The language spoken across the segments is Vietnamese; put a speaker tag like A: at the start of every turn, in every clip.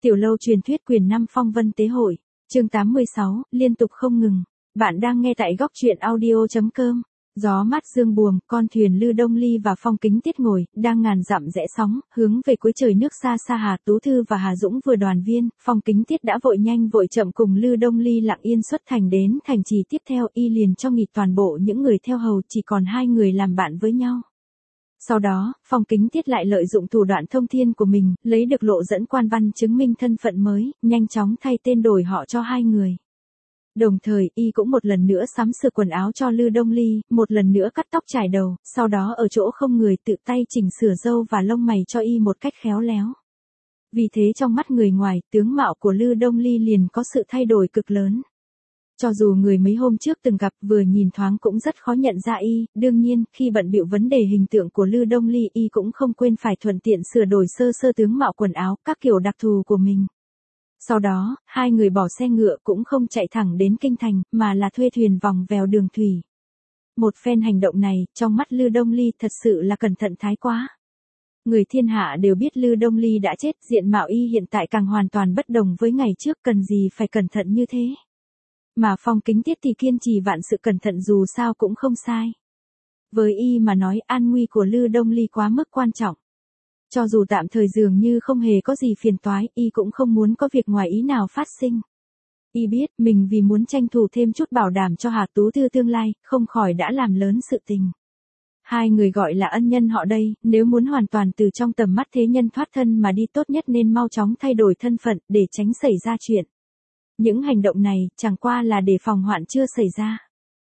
A: Tiểu lâu truyền thuyết quyền 5 phong vân tế hội, chương 86, liên tục không ngừng. Bạn đang nghe tại góc truyện audio.com. Gió mát dương buồm, con thuyền Lư Đông Ly và Phong Kính Tiết ngồi, đang ngàn dặm rẽ sóng, hướng về cuối trời nước xa xa. Hà Tú Thư và Hà Dũng vừa đoàn viên, Phong Kính Tiết đã vội nhanh vội chậm cùng Lư Đông Ly lặng yên xuất thành đến thành trì tiếp theo. Y liền cho nghỉ toàn bộ những người theo hầu, chỉ còn hai người làm bạn với nhau. Sau đó, Phong Kính Tiết lại lợi dụng thủ đoạn thông thiên của mình, lấy được lộ dẫn quan văn chứng minh thân phận mới, nhanh chóng thay tên đổi họ cho hai người. Đồng thời, y cũng một lần nữa sắm sửa quần áo cho Lư Đông Ly, một lần nữa cắt tóc chải đầu, sau đó ở chỗ không người tự tay chỉnh sửa râu và lông mày cho y một cách khéo léo. Vì thế trong mắt người ngoài, tướng mạo của Lư Đông Ly liền có sự thay đổi cực lớn. Cho dù người mấy hôm trước từng gặp vừa nhìn thoáng cũng rất khó nhận ra y, đương nhiên, khi bận bịu vấn đề hình tượng của Lư Đông Ly y cũng không quên phải thuận tiện sửa đổi sơ sơ tướng mạo quần áo, các kiểu đặc thù của mình. Sau đó, hai người bỏ xe ngựa cũng không chạy thẳng đến kinh thành, mà là thuê thuyền vòng vèo đường thủy. Một phen hành động này, trong mắt Lư Đông Ly thật sự là cẩn thận thái quá. Người thiên hạ đều biết Lư Đông Ly đã chết, diện mạo y hiện tại càng hoàn toàn bất đồng với ngày trước, cần gì phải cẩn thận như thế. Mà Phong Kính Tiết thì kiên trì vạn sự cẩn thận dù sao cũng không sai. Với y mà nói an nguy của Lư Đông Ly quá mức quan trọng. Cho dù tạm thời dường như không hề có gì phiền toái, y cũng không muốn có việc ngoài ý nào phát sinh. Y biết mình vì muốn tranh thủ thêm chút bảo đảm cho Hà Tú Thư tương lai, không khỏi đã làm lớn sự tình. Hai người gọi là ân nhân họ đây, nếu muốn hoàn toàn từ trong tầm mắt thế nhân thoát thân mà đi tốt nhất nên mau chóng thay đổi thân phận để tránh xảy ra chuyện. Những hành động này chẳng qua là để phòng hoạn chưa xảy ra.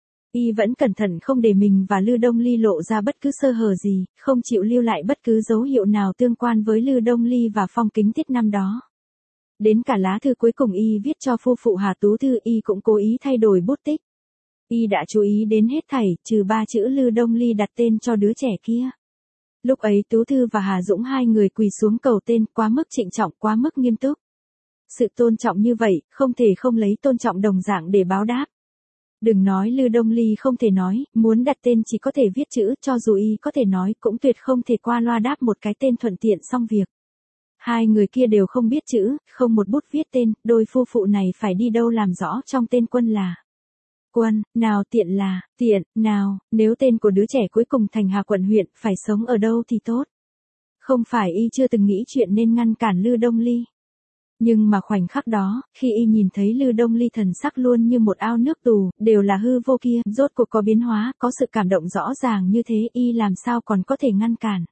A: Y vẫn cẩn thận không để mình và Lư Đông Ly lộ ra bất cứ sơ hở gì, không chịu lưu lại bất cứ dấu hiệu nào tương quan với Lư Đông Ly và Phong Kính Tiết năm đó. Đến cả lá thư cuối cùng y viết cho phu phụ Hà Tú Thư y cũng cố ý thay đổi bút tích. Y đã chú ý đến hết thảy, trừ 3 chữ Lư Đông Ly đặt tên cho đứa trẻ kia. Lúc ấy Tú Thư và Hà Dũng hai người quỳ xuống cầu tên, quá mức trịnh trọng, quá mức nghiêm túc. Sự tôn trọng như vậy, không thể không lấy tôn trọng đồng dạng để báo đáp. Đừng nói Lư Đông Ly không thể nói, muốn đặt tên chỉ có thể viết chữ, cho dù y có thể nói cũng tuyệt không thể qua loa đáp một cái tên thuận tiện xong việc. Hai người kia đều không biết chữ, không một bút viết tên, đôi phu phụ này phải đi đâu làm rõ trong tên Quân là Quân, nào tiện là Tiện, nào, nếu tên của đứa trẻ cuối cùng thành Hà quận huyện, phải sống ở đâu thì tốt. Không phải y chưa từng nghĩ chuyện nên ngăn cản Lư Đông Ly. Nhưng mà khoảnh khắc đó, khi y nhìn thấy Lư Đông Ly thần sắc luôn như một ao nước tù, đều là hư vô kia, rốt cuộc có biến hóa, có sự cảm động rõ ràng như thế, y làm sao còn có thể ngăn cản.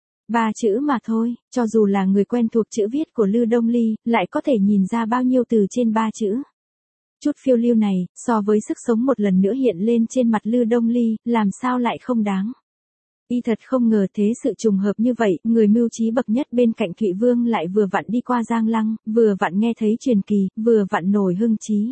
A: 3 chữ mà thôi, cho dù là người quen thuộc chữ viết của Lư Đông Ly, lại có thể nhìn ra bao nhiêu từ trên 3 chữ. Chút phiêu lưu này, so với sức sống một lần nữa hiện lên trên mặt Lư Đông Ly, làm sao lại không đáng. Y thật không ngờ thế sự trùng hợp như vậy, người mưu trí bậc nhất bên cạnh Thụy Vương lại vừa vặn đi qua Giang Lăng, vừa vặn nghe thấy truyền kỳ, vừa vặn nổi hưng trí.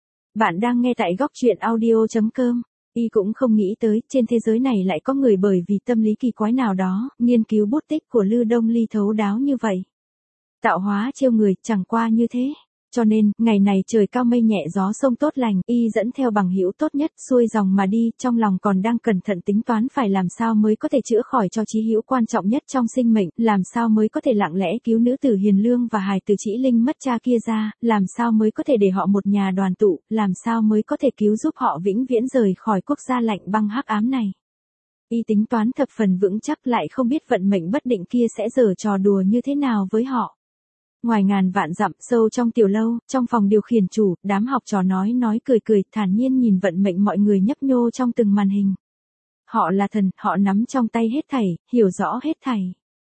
A: Bạn đang nghe tại góc truyện audio.com. Y cũng không nghĩ tới, trên thế giới này lại có người bởi vì tâm lý kỳ quái nào đó, nghiên cứu bút tích của Lư Đông Ly thấu đáo như vậy. Tạo hóa trêu người, chẳng qua như thế. Cho nên, ngày này trời cao mây nhẹ gió sông tốt lành, y dẫn theo bằng hữu tốt nhất xuôi dòng mà đi, trong lòng còn đang cẩn thận tính toán phải làm sao mới có thể chữa khỏi cho chí hữu quan trọng nhất trong sinh mệnh, làm sao mới có thể lặng lẽ cứu nữ tử hiền lương và hài tử Trĩ Linh mất cha kia ra, làm sao mới có thể để họ một nhà đoàn tụ, làm sao mới có thể cứu giúp họ vĩnh viễn rời khỏi quốc gia lạnh băng hắc ám này. Y tính toán thập phần vững chắc lại không biết vận mệnh bất định kia sẽ giở trò đùa như thế nào với họ. Ngoài ngàn vạn dặm sâu trong tiểu lâu, trong phòng điều khiển chủ, đám học trò nói cười cười, thản nhiên nhìn vận mệnh mọi người nhấp nhô trong từng màn hình. Họ là thần, họ nắm trong tay hết thảy, hiểu rõ hết thảy.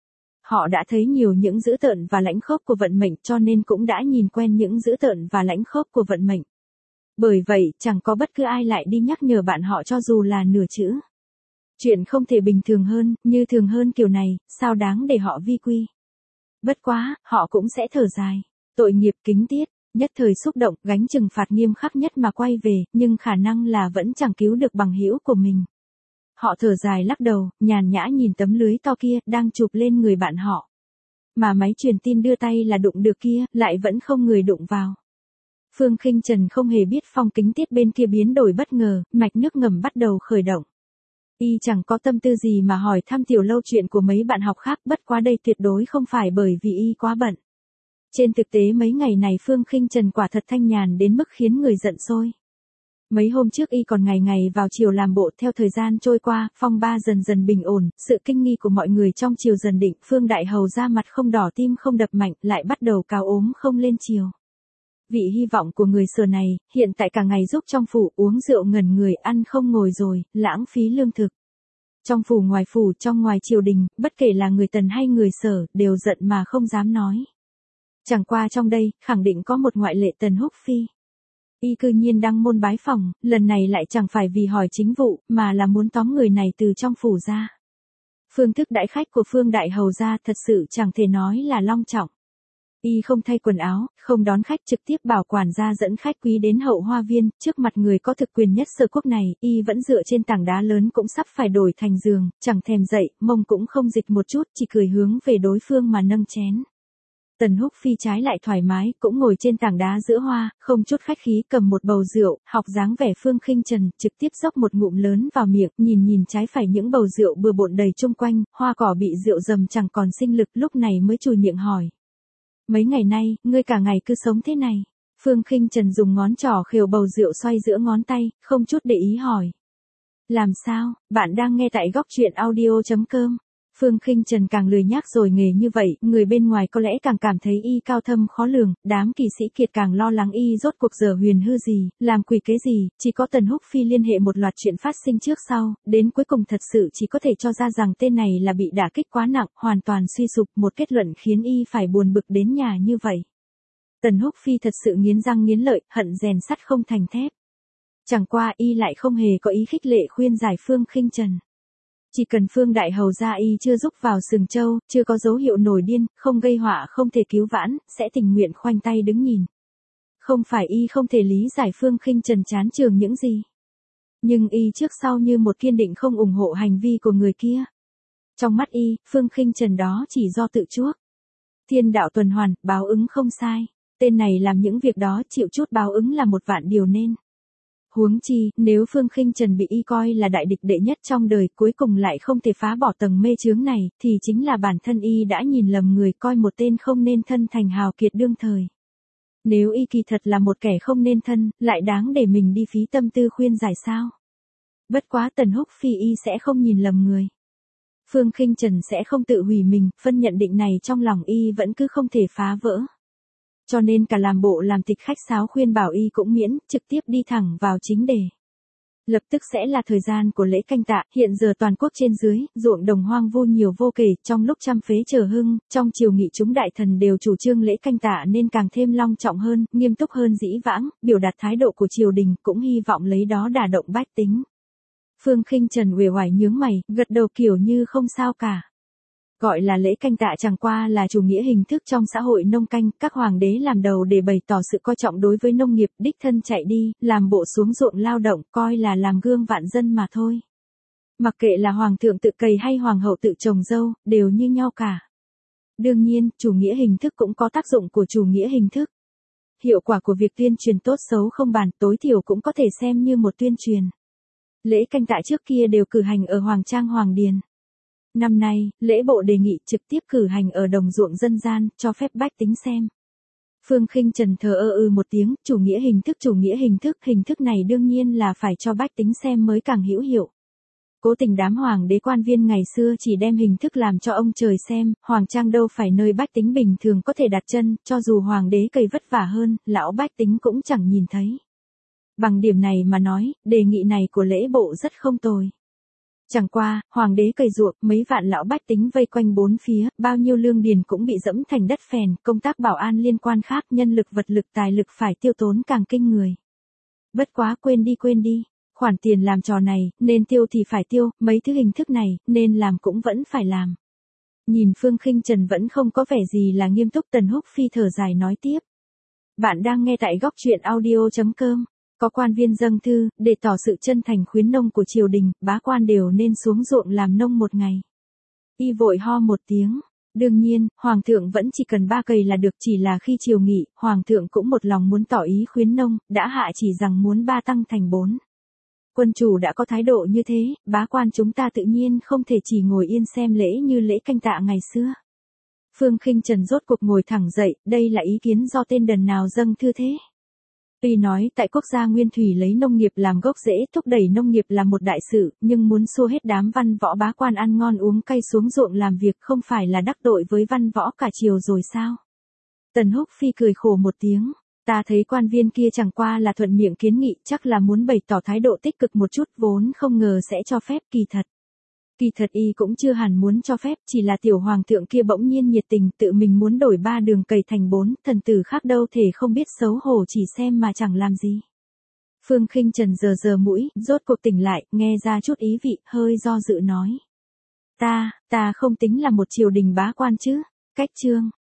A: Họ đã thấy nhiều những dữ tợn và lãnh khốc của vận mệnh cho nên cũng đã nhìn quen những dữ tợn và lãnh khốc của vận mệnh. Bởi vậy, chẳng có bất cứ ai lại đi nhắc nhở bạn họ cho dù là nửa chữ. Chuyện không thể bình thường hơn, như thường hơn kiểu này, sao đáng để họ vi quy. Bất quá, họ cũng sẽ thở dài. Tội nghiệp Kính Tiết, nhất thời xúc động, gánh trừng phạt nghiêm khắc nhất mà quay về, nhưng khả năng là vẫn chẳng cứu được bằng hữu của mình. Họ thở dài lắc đầu, nhàn nhã nhìn tấm lưới to kia, đang chụp lên người bạn họ. Mà máy truyền tin đưa tay là đụng được kia, lại vẫn không người đụng vào. Phương Khinh Trần không hề biết Phong Kính Tiết bên kia biến đổi bất ngờ, mạch nước ngầm bắt đầu khởi động. Y chẳng có tâm tư gì mà hỏi thăm tiểu lâu chuyện của mấy bạn học khác, bất quá đây tuyệt đối không phải bởi vì y quá bận. Trên thực tế mấy ngày này Phương Khinh Trần quả thật thanh nhàn đến mức khiến người giận sôi. Mấy hôm trước y còn ngày ngày vào triều làm bộ, theo thời gian trôi qua, phong ba dần dần bình ổn, sự kinh nghi của mọi người trong triều dần định, Phương Đại Hầu ra mặt không đỏ tim không đập mạnh, lại bắt đầu cáo ốm không lên triều. Vị hy vọng của người Sở này, hiện tại cả ngày giúp trong phủ uống rượu ngẩn người, ăn không ngồi rồi, lãng phí lương thực. Trong phủ, trong ngoài triều đình, bất kể là người Tần hay người Sở, đều giận mà không dám nói. Chẳng qua trong đây, khẳng định có một ngoại lệ Tần Húc Phi. Y cư nhiên đăng môn bái phỏng, lần này lại chẳng phải vì hỏi chính vụ, mà là muốn tóm người này từ trong phủ ra. Phương thức đãi khách của Phương Đại Hầu gia thật sự chẳng thể nói là long trọng. Y không thay quần áo, không đón khách, trực tiếp bảo quản gia dẫn khách quý đến hậu hoa viên, trước mặt người có thực quyền nhất Sở quốc này, y vẫn dựa trên tảng đá lớn cũng sắp phải đổi thành giường, chẳng thèm dậy, mông cũng không dịch một chút, chỉ cười hướng về đối phương mà nâng chén. Tần Húc Phi trái lại thoải mái, cũng ngồi trên tảng đá giữa hoa, không chút khách khí cầm một bầu rượu, học dáng vẻ Phương Khinh Trần, trực tiếp dốc một ngụm lớn vào miệng, nhìn trái phải những bầu rượu bừa bộn đầy chung quanh, hoa cỏ bị rượu dầm chẳng còn sinh lực, lúc này mới chùi miệng hỏi. Mấy ngày nay, ngươi cả ngày cứ sống thế này. Phương Khinh Trần dùng ngón trỏ khều bầu rượu xoay giữa ngón tay, không chút để ý hỏi. Làm sao, bạn đang nghe tại góc truyện audio.com. Phương Khinh Trần càng lười nhác rồi nghề như vậy, người bên ngoài có lẽ càng cảm thấy y cao thâm khó lường, đám kỳ sĩ kiệt càng lo lắng y rốt cuộc giờ huyền hư gì, làm quỷ kế gì, chỉ có Tần Húc Phi liên hệ một loạt chuyện phát sinh trước sau, đến cuối cùng thật sự chỉ có thể cho ra rằng tên này là bị đả kích quá nặng, hoàn toàn suy sụp, một kết luận khiến y phải buồn bực đến nhà như vậy. Tần Húc Phi thật sự nghiến răng nghiến lợi, hận rèn sắt không thành thép. Chẳng qua y lại không hề có ý khích lệ khuyên giải Phương Khinh Trần. Chỉ cần Phương Đại Hầu gia y chưa rúc vào sừng trâu, chưa có dấu hiệu nổi điên, không gây họa không thể cứu vãn, sẽ tình nguyện khoanh tay đứng nhìn. Không phải y không thể lý giải Phương Khinh Trần chán trường những gì. Nhưng y trước sau như một kiên định không ủng hộ hành vi của người kia. Trong mắt y, Phương Khinh Trần đó chỉ do tự chuốc. Thiên đạo tuần hoàn, báo ứng không sai. Tên này làm những việc đó chịu chút báo ứng là một vạn điều nên. Huống chi, nếu Phương Khinh Trần bị y coi là đại địch đệ nhất trong đời, cuối cùng lại không thể phá bỏ tầng mê chướng này, thì chính là bản thân y đã nhìn lầm người, coi một tên không nên thân thành hào kiệt đương thời. Nếu y kỳ thật là một kẻ không nên thân, lại đáng để mình đi phí tâm tư khuyên giải sao? Bất quá Tần Húc Phi y sẽ không nhìn lầm người. Phương Khinh Trần sẽ không tự hủy mình, phân nhận định này trong lòng y vẫn cứ không thể phá vỡ. Cho nên cả làm bộ làm tịch khách sáo khuyên bảo y cũng miễn, trực tiếp đi thẳng vào chính đề. Lập tức sẽ là thời gian của lễ canh tạ, hiện giờ toàn quốc trên dưới, ruộng đồng hoang vu nhiều vô kể, trong lúc trăm phế chờ hưng, trong triều nghị chúng đại thần đều chủ trương lễ canh tạ nên càng thêm long trọng hơn, nghiêm túc hơn dĩ vãng, biểu đạt thái độ của triều đình, cũng hy vọng lấy đó đả động bách tính. Phương Khinh Trần uể oải nhướng mày, gật đầu kiểu như không sao cả. Gọi là lễ canh tạ chẳng qua là chủ nghĩa hình thức trong xã hội nông canh, các hoàng đế làm đầu để bày tỏ sự coi trọng đối với nông nghiệp, đích thân chạy đi, làm bộ xuống ruộng lao động, coi là làm gương vạn dân mà thôi. Mặc kệ là hoàng thượng tự cày hay hoàng hậu tự trồng dâu, đều như nhau cả. Đương nhiên, chủ nghĩa hình thức cũng có tác dụng của chủ nghĩa hình thức. Hiệu quả của việc tuyên truyền tốt xấu không bàn, tối thiểu cũng có thể xem như một tuyên truyền. Lễ canh tạ trước kia đều cử hành ở Hoàng Trang Hoàng Điền. Năm nay, lễ bộ đề nghị trực tiếp cử hành ở đồng ruộng dân gian, cho phép bách tính xem. Phương Khinh Trần thờ một tiếng, chủ nghĩa hình thức này đương nhiên là phải cho bách tính xem mới càng hữu hiệu. Cố tình đám hoàng đế quan viên ngày xưa chỉ đem hình thức làm cho ông trời xem, Hoàng Trang đâu phải nơi bách tính bình thường có thể đặt chân, cho dù hoàng đế cày vất vả hơn, lão bách tính cũng chẳng nhìn thấy. Bằng điểm này mà nói, đề nghị này của lễ bộ rất không tồi. Chẳng qua, hoàng đế cày ruộng, mấy vạn lão bách tính vây quanh bốn phía, bao nhiêu lương điền cũng bị dẫm thành đất phèn, công tác bảo an liên quan khác, nhân lực vật lực tài lực phải tiêu tốn càng kinh người. Bất quá quên đi, khoản tiền làm trò này, nên tiêu thì phải tiêu, mấy thứ hình thức này, nên làm cũng vẫn phải làm. Nhìn Phương Khinh Trần vẫn không có vẻ gì là nghiêm túc, Tần Húc Phi thở dài nói tiếp. Bạn đang nghe tại góc truyện audio.com. Có quan viên dâng thư, để tỏ sự chân thành khuyến nông của triều đình, bá quan đều nên xuống ruộng làm nông một ngày. Y vội ho một tiếng. Đương nhiên, Hoàng thượng vẫn chỉ cần 3 cày là được, chỉ là khi triều nghị, Hoàng thượng cũng một lòng muốn tỏ ý khuyến nông, đã hạ chỉ rằng muốn 3 tăng thành 4. Quân chủ đã có thái độ như thế, bá quan chúng ta tự nhiên không thể chỉ ngồi yên xem lễ như lễ canh tạ ngày xưa. Phương Khinh Trần rốt cuộc ngồi thẳng dậy, đây là ý kiến do tên đần nào dâng thư thế? Tuy nói tại quốc gia Nguyên Thủy lấy nông nghiệp làm gốc rễ thúc đẩy nông nghiệp là một đại sự, nhưng muốn xua hết đám văn võ bá quan ăn ngon uống cay xuống ruộng làm việc không phải là đắc tội với văn võ cả triều rồi sao? Tần Húc Phi cười khổ một tiếng. Ta thấy quan viên kia chẳng qua là thuận miệng kiến nghị, chắc là muốn bày tỏ thái độ tích cực một chút, vốn không ngờ sẽ cho phép. Kỳ thật y cũng chưa hẳn muốn cho phép, chỉ là tiểu hoàng thượng kia bỗng nhiên nhiệt tình tự mình muốn đổi 3 đường cày thành 4, thần tử khác đâu thể không biết xấu hổ chỉ xem mà chẳng làm gì. Phương Khinh Trần giờ mũi, rốt cuộc tỉnh lại, nghe ra chút ý vị, hơi do dự nói. Ta không tính là một triều đình bá quan chứ, cách chương.